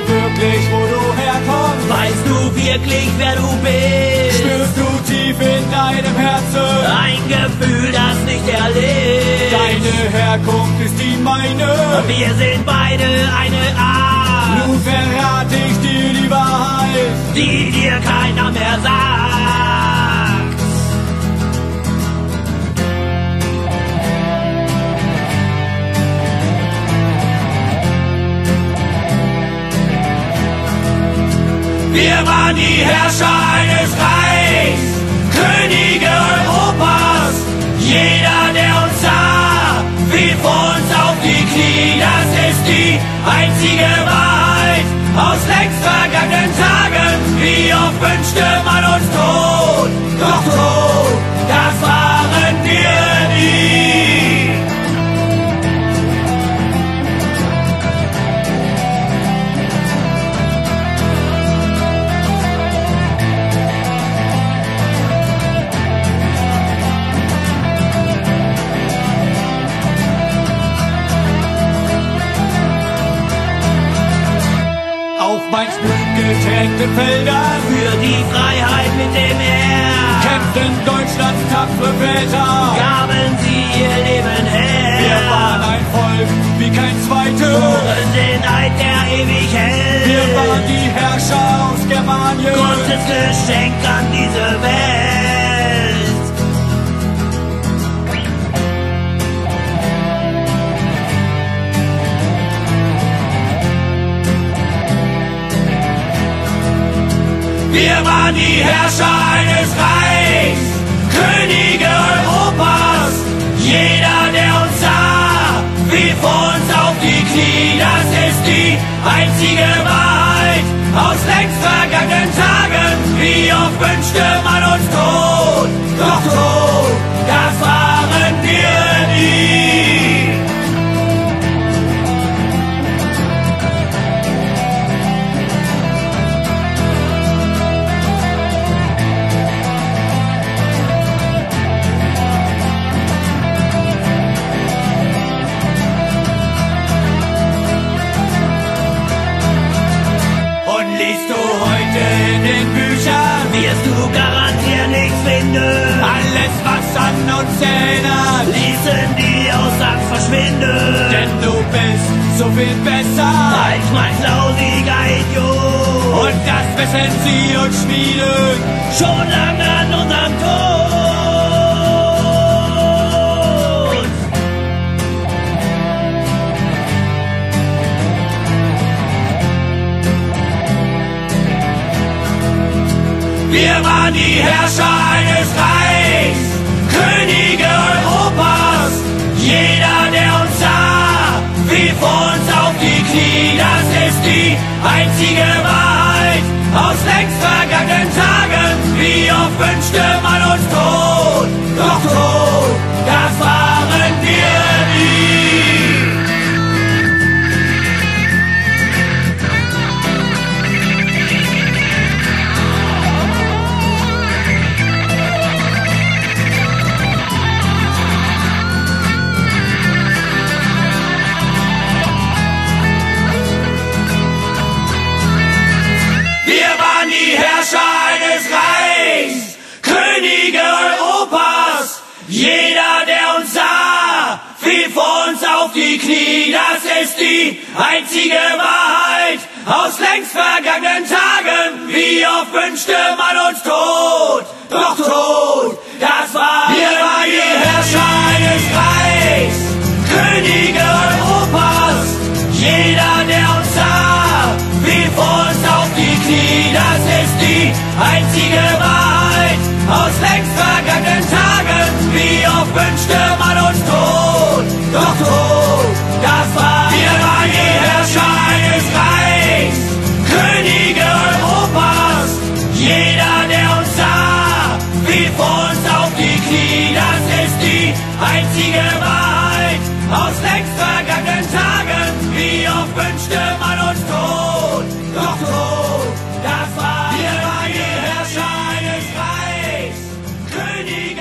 wirklich, wo du herkommst? Weißt du wirklich, wer du bist? Spürst du tief in deinem Herzen Ein Gefühl, das nicht erlebt. deine Herkunft ist die meine? Wir sind beide eine Art, Nun verrate ich dir die Wahrheit. die dir keiner mehr sagt. Wir waren die Herrscher eines Reichs, Könige Europas. Jeder, der uns sah, fiel vor uns auf die Knie. Das ist die einzige Wahrheit aus längst vergangenen Tagen. Wie oft wünschte man uns Tod, doch tot, das waren wir nie. Auf meist blutgetränkten Feldern Für die Freiheit mit dem Herr kämpften Deutschlands tapfere Väter. gaben sie ihr Leben Wir waren her. ein Volk wie kein zweites. Worin den Eid, der ewig hält. Wir waren die Herrscher aus Germanien. Gottes Geschenk an diese Welt. Wir waren die Herrscher eines Reichs, Könige Europas. Jeder, der uns sah, fiel vor uns auf die Knie. Das ist die einzige Wahrheit aus längst vergangenen Tagen. Wie oft wünschte man uns Tod, doch tot, das waren wir nie. Und liest du heute in den Büchern, wirst du garantiert nichts finden. Alles, was an uns erinnert, Ließen die Aussagen verschwinden. denn du bist so viel besser. Als mein lausiger Idiot. Und das wissen sie und schmieden. Schon lange an unserem Tod. Wir waren die Herrscher eines Reichs, Könige Europas. Jeder, der uns sah, fiel vor uns auf die Knie. Das ist die einzige Wahrheit aus längst vergangenen Tagen. Wie oft wünschte man uns Tod, doch tot, das waren wir nie. Wir waren die Herrscher eines Reichs, Könige Europas. Jeder, der uns sah, fiel vor uns auf die Knie. Das ist die einzige Wahrheit aus längst vergangenen Tagen. Wie oft wünschte man uns Tod, doch tot, das waren wir. Wir waren die Herrscher eines Reichs, Könige Europas. Jeder, der uns sah, fiel vor uns auf die Knie. Das ist die einzige Wahrheit aus längst vergangenen Tagen. Wie oft wünschte man uns Tod, doch tot, das war wir. Waren die Herrscher eines Reichs, Könige Europas. Jeder, der uns sah, fiel vor uns auf die Knie. Das ist die einzige Wahrheit aus längst vergangenen Tagen. Wie oft wünschte man uns Tod, doch tot, das war wir. Waren die Herrscher eines Reichs, Könige